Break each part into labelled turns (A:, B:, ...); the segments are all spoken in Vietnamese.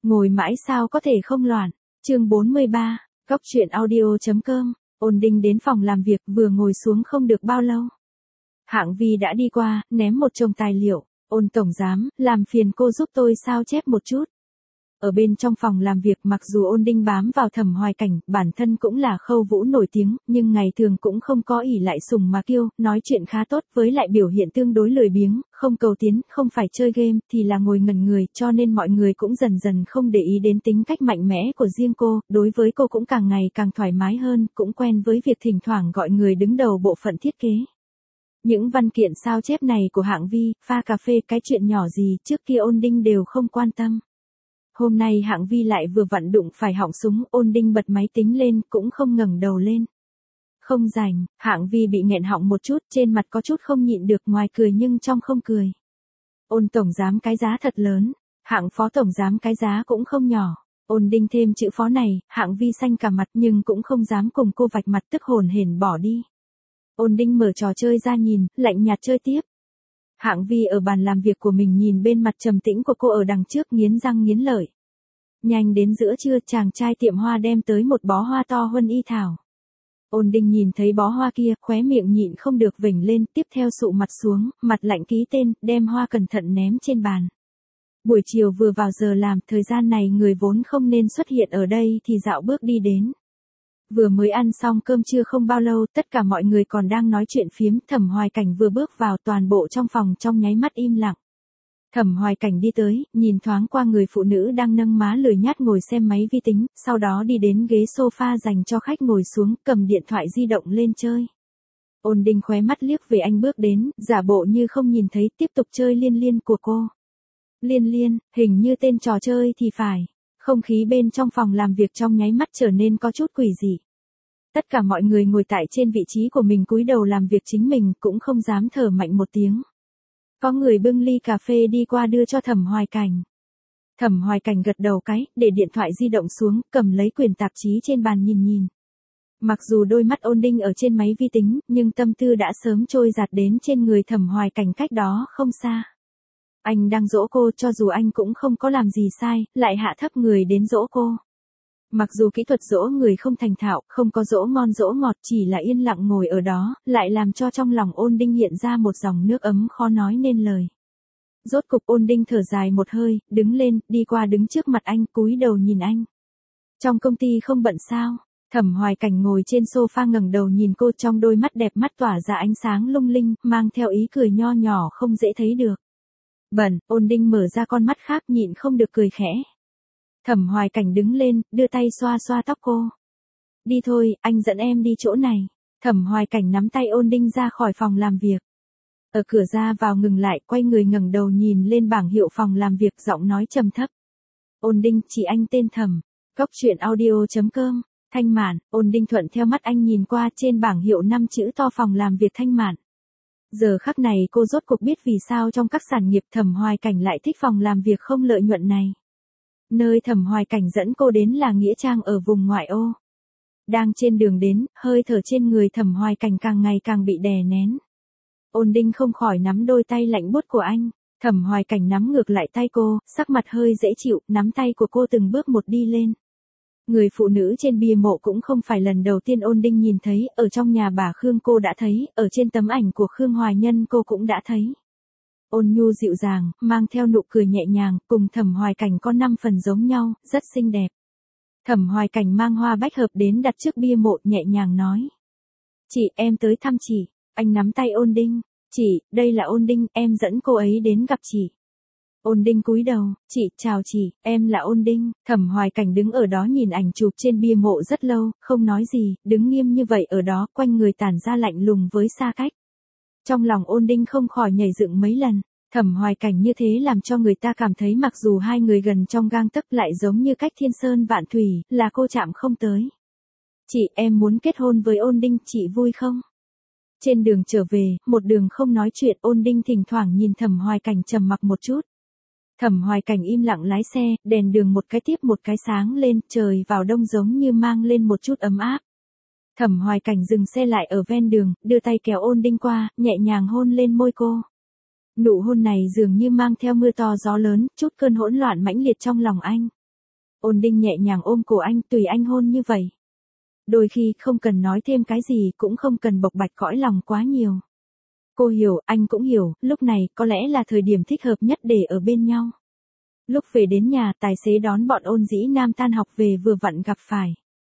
A: Ngồi mãi sao có thể không loạn. Chương 43, Góc truyện audio.com. Ôn Đinh đến phòng làm việc vừa ngồi xuống không được bao lâu. Hạng Vi đã đi qua, ném một chồng tài liệu. Ôn tổng giám, làm phiền cô giúp tôi sao chép một chút. Ở bên trong phòng làm việc mặc dù Ôn Đinh bám vào Thẩm Hoài Cảnh, bản thân cũng là Khâu Vũ nổi tiếng, nhưng ngày thường cũng không có ỷ lại sùng mà kiêu, nói chuyện khá tốt với lại biểu hiện tương đối lười biếng, không cầu tiến, không phải chơi game thì là ngồi ngẩn người, cho nên mọi người cũng dần dần không để ý đến tính cách mạnh mẽ của riêng cô, đối với cô cũng càng ngày càng thoải mái hơn, cũng quen với việc thỉnh thoảng gọi người đứng đầu bộ phận thiết kế. Những văn kiện sao chép này của Hạng Vi, pha cà phê cái chuyện nhỏ gì trước kia Ôn Đinh đều không quan tâm. Hôm nay Hạng Vi lại vừa vặn đụng phải họng súng, Ôn Đinh bật máy tính lên, cũng không ngẩng đầu lên. Không rảnh, Hạng Vi bị nghẹn họng một chút, trên mặt có chút không nhịn được, ngoài cười nhưng trong không cười. Ôn tổng giám cái giá thật lớn, Hạng phó tổng giám cái giá cũng không nhỏ. Ôn Đinh thêm chữ phó này, Hạng Vi xanh cả mặt nhưng cũng không dám cùng cô vạch mặt, tức hồn hển bỏ đi. Ôn Đinh mở trò chơi ra nhìn, lạnh nhạt chơi tiếp. Hạng Vi ở bàn làm việc của mình nhìn bên mặt trầm tĩnh của cô ở đằng trước, nghiến răng nghiến lợi. Nhanh đến giữa trưa, chàng trai tiệm hoa đem tới một bó hoa to huân y thảo. Ôn Đinh nhìn thấy bó hoa kia, khóe miệng nhịn không được vểnh lên, tiếp theo sụ mặt xuống, mặt lạnh ký tên, đem hoa cẩn thận ném trên bàn. Buổi chiều vừa vào giờ làm, thời gian này người vốn không nên xuất hiện ở đây thì dạo bước đi đến. Vừa mới ăn xong cơm trưa không bao lâu, tất cả mọi người còn đang nói chuyện phiếm, Thẩm Hoài Cảnh vừa bước vào, toàn bộ trong phòng trong nháy mắt im lặng. Thẩm Hoài Cảnh đi tới, nhìn thoáng qua người phụ nữ đang nâng má lười nhác ngồi xem máy vi tính, sau đó đi đến ghế sofa dành cho khách ngồi xuống, cầm điện thoại di động lên chơi. Ôn Đinh khóe mắt liếc về anh bước đến, giả bộ như không nhìn thấy, tiếp tục chơi liên liên của cô. Liên liên, hình như tên trò chơi thì phải. Không khí bên trong phòng làm việc trong nháy mắt trở nên có chút quỷ dị. Tất cả mọi người ngồi tại trên vị trí của mình cúi đầu làm việc chính mình, cũng không dám thở mạnh một tiếng. Có người bưng ly cà phê đi qua đưa cho Thẩm Hoài Cảnh. Thẩm Hoài Cảnh gật đầu cái, để điện thoại di động xuống, cầm lấy quyển tạp chí trên bàn nhìn nhìn. Mặc dù đôi mắt Ôn Đinh ở trên máy vi tính, nhưng tâm tư đã sớm trôi dạt đến trên người Thẩm Hoài Cảnh cách đó không xa. Anh đang dỗ cô, cho dù anh cũng không có làm gì sai, lại hạ thấp người đến dỗ cô. Mặc dù kỹ thuật dỗ người không thành thạo, không có dỗ ngon dỗ ngọt, chỉ là yên lặng ngồi ở đó, lại làm cho trong lòng Ôn Đinh hiện ra một dòng nước ấm khó nói nên lời. Rốt cục Ôn Đinh thở dài một hơi, đứng lên, đi qua đứng trước mặt anh, cúi đầu nhìn anh. Trong công ty không bận sao? Thẩm Hoài Cảnh ngồi trên sofa ngẩng đầu nhìn cô, trong đôi mắt đẹp mắt tỏa ra ánh sáng lung linh, mang theo ý cười nho nhỏ không dễ thấy được. Bận, Ôn Đinh mở ra con mắt khác, nhịn không được cười khẽ. Thẩm Hoài Cảnh đứng lên, đưa tay xoa xoa tóc cô. Đi thôi, anh dẫn em đi chỗ này. Thẩm Hoài Cảnh nắm tay Ôn Đinh ra khỏi phòng làm việc. Ở cửa ra vào ngừng lại, quay người ngẩng đầu nhìn lên bảng hiệu phòng làm việc, giọng nói trầm thấp. Ôn Đinh, chị anh tên Thẩm. Góc truyện audio.com. Thanh Mạn. Ôn Đinh thuận theo mắt anh nhìn qua, trên bảng hiệu 5 chữ to phòng làm việc Thanh Mạn. Giờ khắc này cô rốt cuộc biết vì sao trong các sản nghiệp Thẩm Hoài Cảnh lại thích phòng làm việc không lợi nhuận này. Nơi Thẩm Hoài Cảnh dẫn cô đến là nghĩa trang ở vùng ngoại ô. Đang trên đường đến, hơi thở trên người Thẩm Hoài Cảnh càng ngày càng bị đè nén. Ôn Đinh không khỏi nắm đôi tay lạnh buốt của anh. Thẩm Hoài Cảnh nắm ngược lại tay cô, sắc mặt hơi dễ chịu, nắm tay của cô từng bước một đi lên. Người phụ nữ trên bia mộ cũng không phải lần đầu tiên Ôn Đinh nhìn thấy, ở trong nhà bà Khương cô đã thấy, ở trên tấm ảnh của Khương Hoài Nhân cô cũng đã thấy. Ôn nhu dịu dàng, mang theo nụ cười nhẹ nhàng, cùng Thẩm Hoài Cảnh có 5 phần giống nhau, rất xinh đẹp. Thẩm Hoài Cảnh mang hoa bách hợp đến đặt trước bia mộ, nhẹ nhàng nói. Chị, em tới thăm chị. Anh nắm tay Ôn Đinh. Chị, đây là Ôn Đinh, em dẫn cô ấy đến gặp chị. Ôn Đinh cúi đầu, chị, chào chị, em là Ôn Đinh. Thẩm Hoài Cảnh đứng ở đó nhìn ảnh chụp trên bia mộ rất lâu, không nói gì, đứng nghiêm như vậy ở đó, quanh người tản ra lạnh lùng với xa cách. Trong lòng Ôn Đinh không khỏi nhảy dựng mấy lần, Thẩm Hoài Cảnh như thế làm cho người ta cảm thấy mặc dù hai người gần trong gang tấc lại giống như cách thiên sơn vạn thủy, là cô chạm không tới. Chị, em muốn kết hôn với Ôn Đinh, chị vui không? Trên đường trở về, một đường không nói chuyện, Ôn Đinh thỉnh thoảng nhìn Thẩm Hoài Cảnh trầm mặc một chút. Thẩm Hoài Cảnh im lặng lái xe, đèn đường một cái tiếp một cái sáng lên, trời vào đông giống như mang lên một chút ấm áp. Thẩm Hoài Cảnh dừng xe lại ở ven đường, đưa tay kéo Ôn Đinh qua, nhẹ nhàng hôn lên môi cô. Nụ hôn này dường như mang theo mưa to gió lớn, chút cơn hỗn loạn mãnh liệt trong lòng anh. Ôn Đinh nhẹ nhàng ôm cổ anh, tùy anh hôn như vậy. Đôi khi không cần nói thêm cái gì, cũng không cần bộc bạch cõi lòng quá nhiều. Cô hiểu, anh cũng hiểu, lúc này có lẽ là thời điểm thích hợp nhất để ở bên nhau. Lúc về đến nhà, tài xế đón bọn Ôn Dĩ Nam tan học về vừa vặn gặp phải.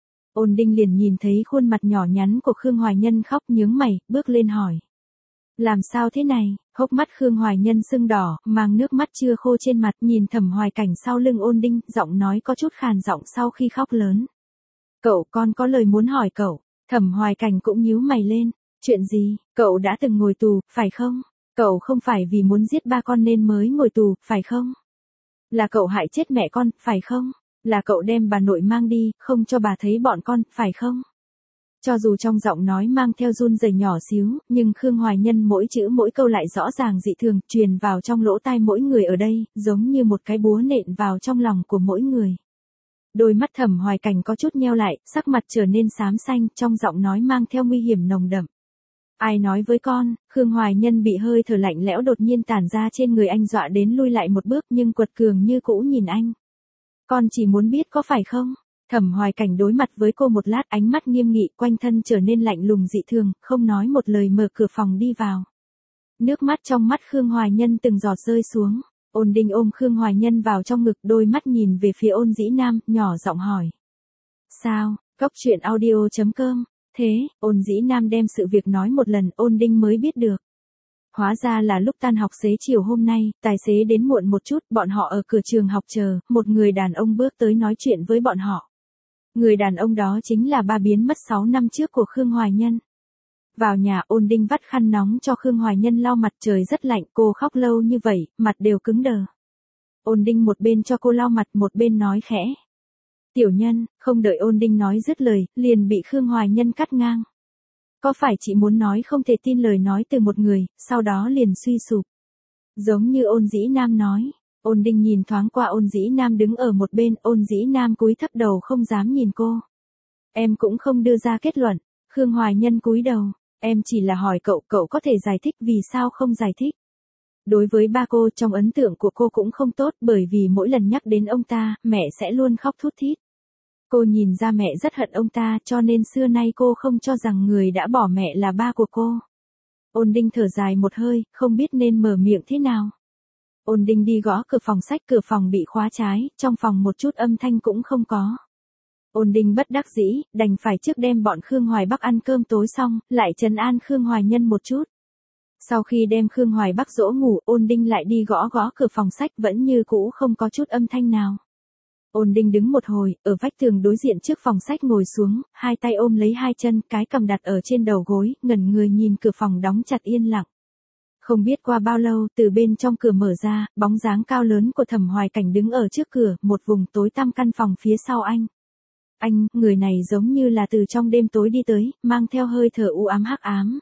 A: Ôn Đinh liền nhìn thấy khuôn mặt nhỏ nhắn của Khương Hoài Nhân khóc nhướng mày, bước lên hỏi. Làm sao thế này? Hốc mắt Khương Hoài Nhân sưng đỏ, mang nước mắt chưa khô trên mặt, nhìn Thẩm Hoài Cảnh sau lưng Ôn Đinh, giọng nói có chút khàn giọng sau khi khóc lớn. Cậu, con có lời muốn hỏi cậu. Thẩm Hoài Cảnh cũng nhíu mày lên. Chuyện gì? Cậu đã từng ngồi tù, phải không? Cậu không phải vì muốn giết ba con nên mới ngồi tù, phải không? Là cậu hại chết mẹ con, phải không? Là cậu đem bà nội mang đi, không cho bà thấy bọn con, phải không? Cho dù trong giọng nói mang theo run rẩy nhỏ xíu, nhưng Khương Hoài Nhân mỗi chữ mỗi câu lại rõ ràng dị thường, truyền vào trong lỗ tai mỗi người ở đây, giống như một cái búa nện vào trong lòng của mỗi người. Đôi mắt Thẩm Hoài Cảnh có chút nheo lại, sắc mặt trở nên xám xanh, trong giọng nói mang theo nguy hiểm nồng đậm. Ai nói với con? Khương Hoài Nhân bị hơi thở lạnh lẽo đột nhiên tản ra trên người anh, dọa đến lui lại một bước, nhưng quật cường như cũ nhìn anh. Con chỉ muốn biết có phải không? Thẩm Hoài Cảnh đối mặt với cô một lát, ánh mắt nghiêm nghị, quanh thân trở nên lạnh lùng dị thường, không nói một lời mở cửa phòng đi vào. Nước mắt trong mắt Khương Hoài Nhân từng giọt rơi xuống. Ôn Đinh ôm Khương Hoài Nhân vào trong ngực, đôi mắt nhìn về phía Ôn Dĩ Nam, nhỏ giọng hỏi. Sao? Cóc truyện audio.com. Thế, Ôn Dĩ Nam đem sự việc nói một lần, Ôn Đinh mới biết được. Hóa ra là lúc tan học xế chiều hôm nay, tài xế đến muộn một chút, bọn họ ở cửa trường học chờ, một người đàn ông bước tới nói chuyện với bọn họ. Người đàn ông đó chính là ba biến mất 6 năm trước của Khương Hoài Nhân. Vào nhà, Ôn Đinh vắt khăn nóng cho Khương Hoài Nhân lau mặt, trời rất lạnh, cô khóc lâu như vậy, mặt đều cứng đờ. Ôn Đinh một bên cho cô lau mặt, một bên nói khẽ. Tiểu Nhân, không đợi Ôn Đinh nói dứt lời, liền bị Khương Hoài Nhân cắt ngang. Có phải chị muốn nói không thể tin lời nói từ một người, sau đó liền suy sụp. Giống như Ôn Dĩ Nam nói. Ôn Đinh nhìn thoáng qua Ôn Dĩ Nam đứng ở một bên, Ôn Dĩ Nam cúi thấp đầu không dám nhìn cô. Em cũng không đưa ra kết luận. Khương Hoài Nhân cúi đầu. Em chỉ là hỏi cậu, cậu có thể giải thích vì sao không giải thích. Đối với ba cô, trong ấn tượng của cô cũng không tốt, bởi vì mỗi lần nhắc đến ông ta, mẹ sẽ luôn khóc thút thít. Cô nhìn ra mẹ rất hận ông ta, cho nên xưa nay cô không cho rằng người đã bỏ mẹ là ba của cô. Ôn Đinh thở dài một hơi, không biết nên mở miệng thế nào. Ôn Đinh đi gõ cửa phòng sách, cửa phòng bị khóa trái, trong phòng một chút âm thanh cũng không có. Ôn Đinh bất đắc dĩ, đành phải trước đem bọn Khương Hoài Bắc ăn cơm tối xong, lại trấn an Khương Hoài Nhân một chút. Sau khi đem Khương Hoài Bắc dỗ ngủ, Ôn Đinh lại đi gõ cửa phòng sách, vẫn như cũ không có chút âm thanh nào. Ôn Đinh đứng một hồi, ở vách tường đối diện trước phòng sách ngồi xuống, hai tay ôm lấy hai chân, cái cầm đặt ở trên đầu gối, ngẩn người nhìn cửa phòng đóng chặt yên lặng. Không biết qua bao lâu, từ bên trong cửa mở ra, bóng dáng cao lớn của Thẩm Hoài Cảnh đứng ở trước cửa, một vùng tối tăm căn phòng phía sau anh. Anh, người này giống như là từ trong đêm tối đi tới, mang theo hơi thở u ám hắc ám.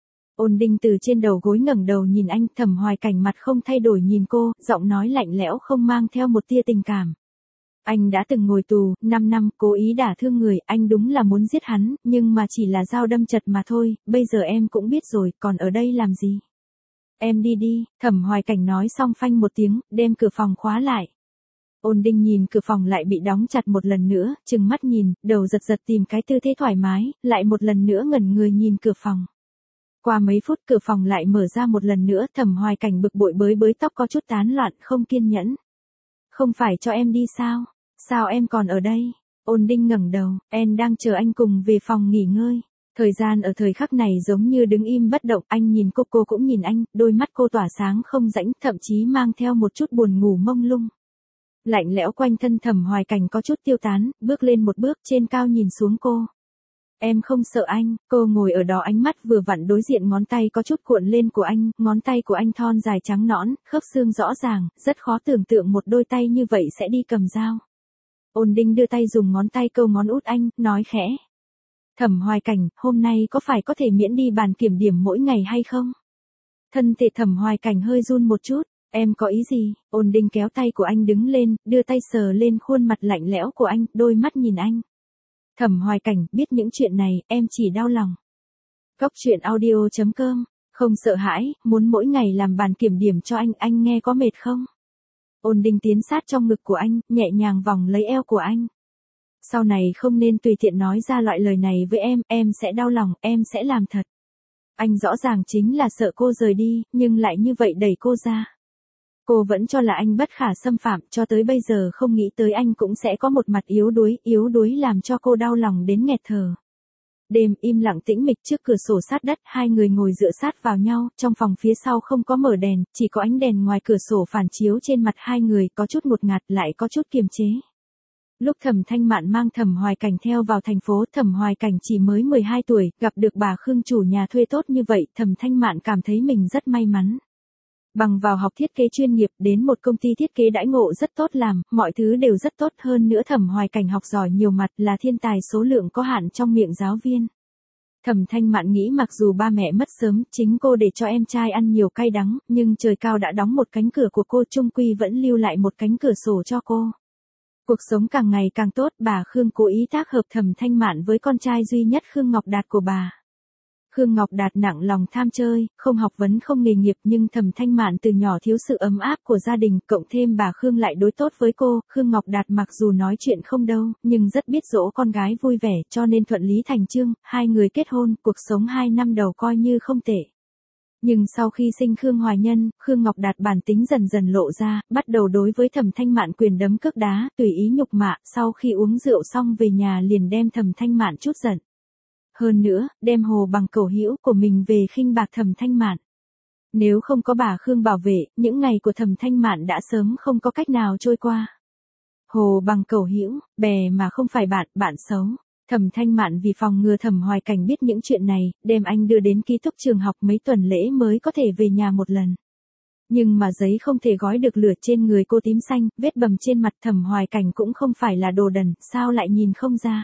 A: Ôn Đinh từ trên đầu gối ngẩng đầu nhìn anh, Thẩm Hoài Cảnh mặt không thay đổi nhìn cô, giọng nói lạnh lẽo không mang theo một tia tình cảm. Anh đã từng ngồi tù, 5 năm, cố ý đả thương người, anh đúng là muốn giết hắn, nhưng mà chỉ là dao đâm chật mà thôi, bây giờ em cũng biết rồi, còn ở đây làm gì? Em đi đi, Thẩm Hoài Cảnh nói xong phanh một tiếng, đem cửa phòng khóa lại. Ôn Đinh nhìn cửa phòng lại bị đóng chặt một lần nữa, trừng mắt nhìn, đầu giật giật tìm cái tư thế thoải mái, lại một lần nữa ngẩn người nhìn cửa phòng. Qua mấy phút cửa phòng lại mở ra một lần nữa, Thẩm Hoài Cảnh bực bội bới tóc có chút tán loạn, không kiên nhẫn. Không phải cho em đi sao? Sao em còn ở đây? Ôn Đinh ngẩng đầu, em đang chờ anh cùng về phòng nghỉ ngơi. Thời gian ở thời khắc này giống như đứng im bất động, anh nhìn cô cũng nhìn anh, đôi mắt cô tỏa sáng không rãnh, thậm chí mang theo một chút buồn ngủ mông lung. Lạnh lẽo quanh thân Thẩm Hoài Cảnh có chút tiêu tán, bước lên một bước trên cao nhìn xuống cô. Em không sợ anh, cô ngồi ở đó ánh mắt vừa vặn đối diện, ngón tay có chút cuộn lên của anh, ngón tay của anh thon dài trắng nõn, khớp xương rõ ràng, rất khó tưởng tượng một đôi tay như vậy sẽ đi cầm dao. Ôn Đinh đưa tay dùng ngón tay câu ngón út anh, nói khẽ. Thẩm Hoài Cảnh, hôm nay có phải có thể miễn đi bàn kiểm điểm mỗi ngày hay không? Thân thể Thẩm Hoài Cảnh hơi run một chút, em có ý gì? Ôn Đinh kéo tay của anh đứng lên, đưa tay sờ lên khuôn mặt lạnh lẽo của anh, đôi mắt nhìn anh. Thẩm Hoài Cảnh, biết những chuyện này, em chỉ đau lòng. Cóc truyện audio.com, không sợ hãi, muốn mỗi ngày làm bàn kiểm điểm cho anh nghe có mệt không? Ôn Đinh tiến sát trong ngực của anh, nhẹ nhàng vòng lấy eo của anh. Sau này không nên tùy tiện nói ra loại lời này với em sẽ đau lòng, em sẽ làm thật. Anh rõ ràng chính là sợ cô rời đi, nhưng lại như vậy đẩy cô ra. Cô vẫn cho là anh bất khả xâm phạm, cho tới bây giờ không nghĩ tới anh cũng sẽ có một mặt yếu đuối làm cho cô đau lòng đến nghẹt thở. Đêm im lặng tĩnh mịch, trước cửa sổ sát đất, hai người ngồi dựa sát vào nhau, trong phòng phía sau không có mở đèn, chỉ có ánh đèn ngoài cửa sổ phản chiếu trên mặt hai người, có chút ngột ngạt lại có chút kiềm chế. Lúc Thẩm Thanh Mạn mang Thẩm Hoài Cảnh theo vào thành phố, Thẩm Hoài Cảnh chỉ mới 12 tuổi, gặp được bà Khương chủ nhà thuê tốt như vậy, Thẩm Thanh Mạn cảm thấy mình rất may mắn. Bằng vào học thiết kế chuyên nghiệp đến một công ty thiết kế đãi ngộ rất tốt làm, mọi thứ đều rất tốt, hơn nữa Thẩm Hoài Cảnh học giỏi nhiều mặt, là thiên tài số lượng có hạn trong miệng giáo viên. Thẩm Thanh Mạn nghĩ mặc dù ba mẹ mất sớm, chính cô để cho em trai ăn nhiều cay đắng, nhưng trời cao đã đóng một cánh cửa của cô, chung quy vẫn lưu lại một cánh cửa sổ cho cô. Cuộc sống càng ngày càng tốt, bà Khương cố ý tác hợp Thẩm Thanh Mạn với con trai duy nhất Khương Ngọc Đạt của bà. Khương Ngọc Đạt nặng lòng tham chơi, không học vấn không nghề nghiệp, nhưng Thẩm Thanh Mạn từ nhỏ thiếu sự ấm áp của gia đình, cộng thêm bà Khương lại đối tốt với cô, Khương Ngọc Đạt mặc dù nói chuyện không đâu, nhưng rất biết dỗ con gái vui vẻ, cho nên thuận lý thành chương, hai người kết hôn, cuộc sống 2 năm đầu coi như không tệ. Nhưng sau khi sinh Khương Hoài Nhân, Khương Ngọc Đạt bản tính dần dần lộ ra, bắt đầu đối với Thẩm Thanh Mạn quyền đấm cước đá, tùy ý nhục mạ, sau khi uống rượu xong về nhà liền đem Thẩm Thanh Mạn trút giận. Hơn nữa, đem Hồ Bằng cẩu hữu của mình về khinh bạc Thẩm Thanh Mạn. Nếu không có bà Khương bảo vệ, những ngày của Thẩm Thanh Mạn đã sớm không có cách nào trôi qua. Hồ Bằng cẩu hữu, bè mà không phải bạn xấu. Thẩm Thanh Mạn vì phòng ngừa Thẩm Hoài Cảnh biết những chuyện này, đem anh đưa đến ký túc trường học mấy tuần lễ mới có thể về nhà một lần. Nhưng mà giấy không thể gói được lửa, trên người cô tím xanh, vết bầm trên mặt, Thẩm Hoài Cảnh cũng không phải là đồ đần, sao lại nhìn không ra.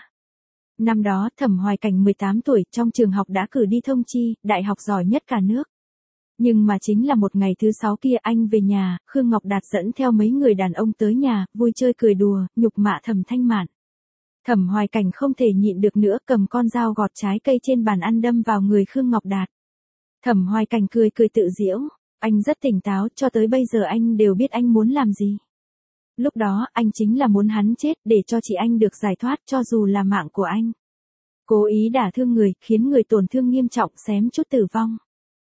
A: Năm đó, Thẩm Hoài Cảnh 18 tuổi, trong trường học đã cử đi thông chi, đại học giỏi nhất cả nước. Nhưng mà chính là một ngày thứ 6 kia anh về nhà, Khương Ngọc Đạt dẫn theo mấy người đàn ông tới nhà, vui chơi cười đùa, nhục mạ Thẩm Thanh Mạn. Thẩm Hoài Cảnh không thể nhịn được nữa, cầm con dao gọt trái cây trên bàn ăn đâm vào người Khương Ngọc Đạt. Thẩm Hoài Cảnh cười tự giễu, anh rất tỉnh táo, cho tới bây giờ anh đều biết anh muốn làm gì. Lúc đó, anh chính là muốn hắn chết, để cho chị anh được giải thoát, cho dù là mạng của anh. Cố ý đả thương người, khiến người tổn thương nghiêm trọng, xém chút tử vong.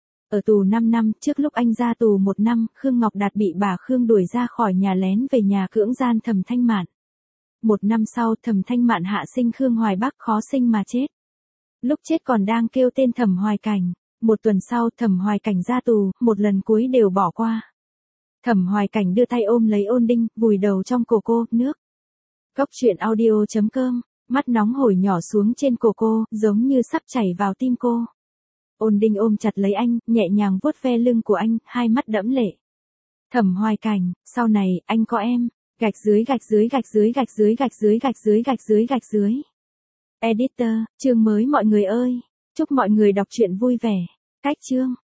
A: Ở tù 5 năm, trước lúc anh ra tù 1 năm, Khương Ngọc Đạt bị bà Khương đuổi ra khỏi nhà lén về nhà cưỡng gian Thẩm Thanh Mạn. 1 năm sau, Thẩm Thanh Mạn hạ sinh Khương Hoài Bắc, khó sinh mà chết. Lúc chết còn đang kêu tên Thẩm Hoài Cảnh. 1 tuần sau, Thẩm Hoài Cảnh ra tù, một lần cuối đều bỏ qua. Thẩm Hoài Cảnh đưa tay ôm lấy Ôn Đinh, vùi đầu trong cổ cô, nước. Góc truyện audio.com, mắt nóng hổi nhỏ xuống trên cổ cô, giống như sắp chảy vào tim cô. Ôn Đinh ôm chặt lấy anh, nhẹ nhàng vuốt ve lưng của anh, hai mắt đẫm lệ. Thẩm Hoài Cảnh, sau này, anh có em. Gạch dưới. Editor, chương mới mọi người ơi. Chúc mọi người đọc truyện vui vẻ. Cách chương.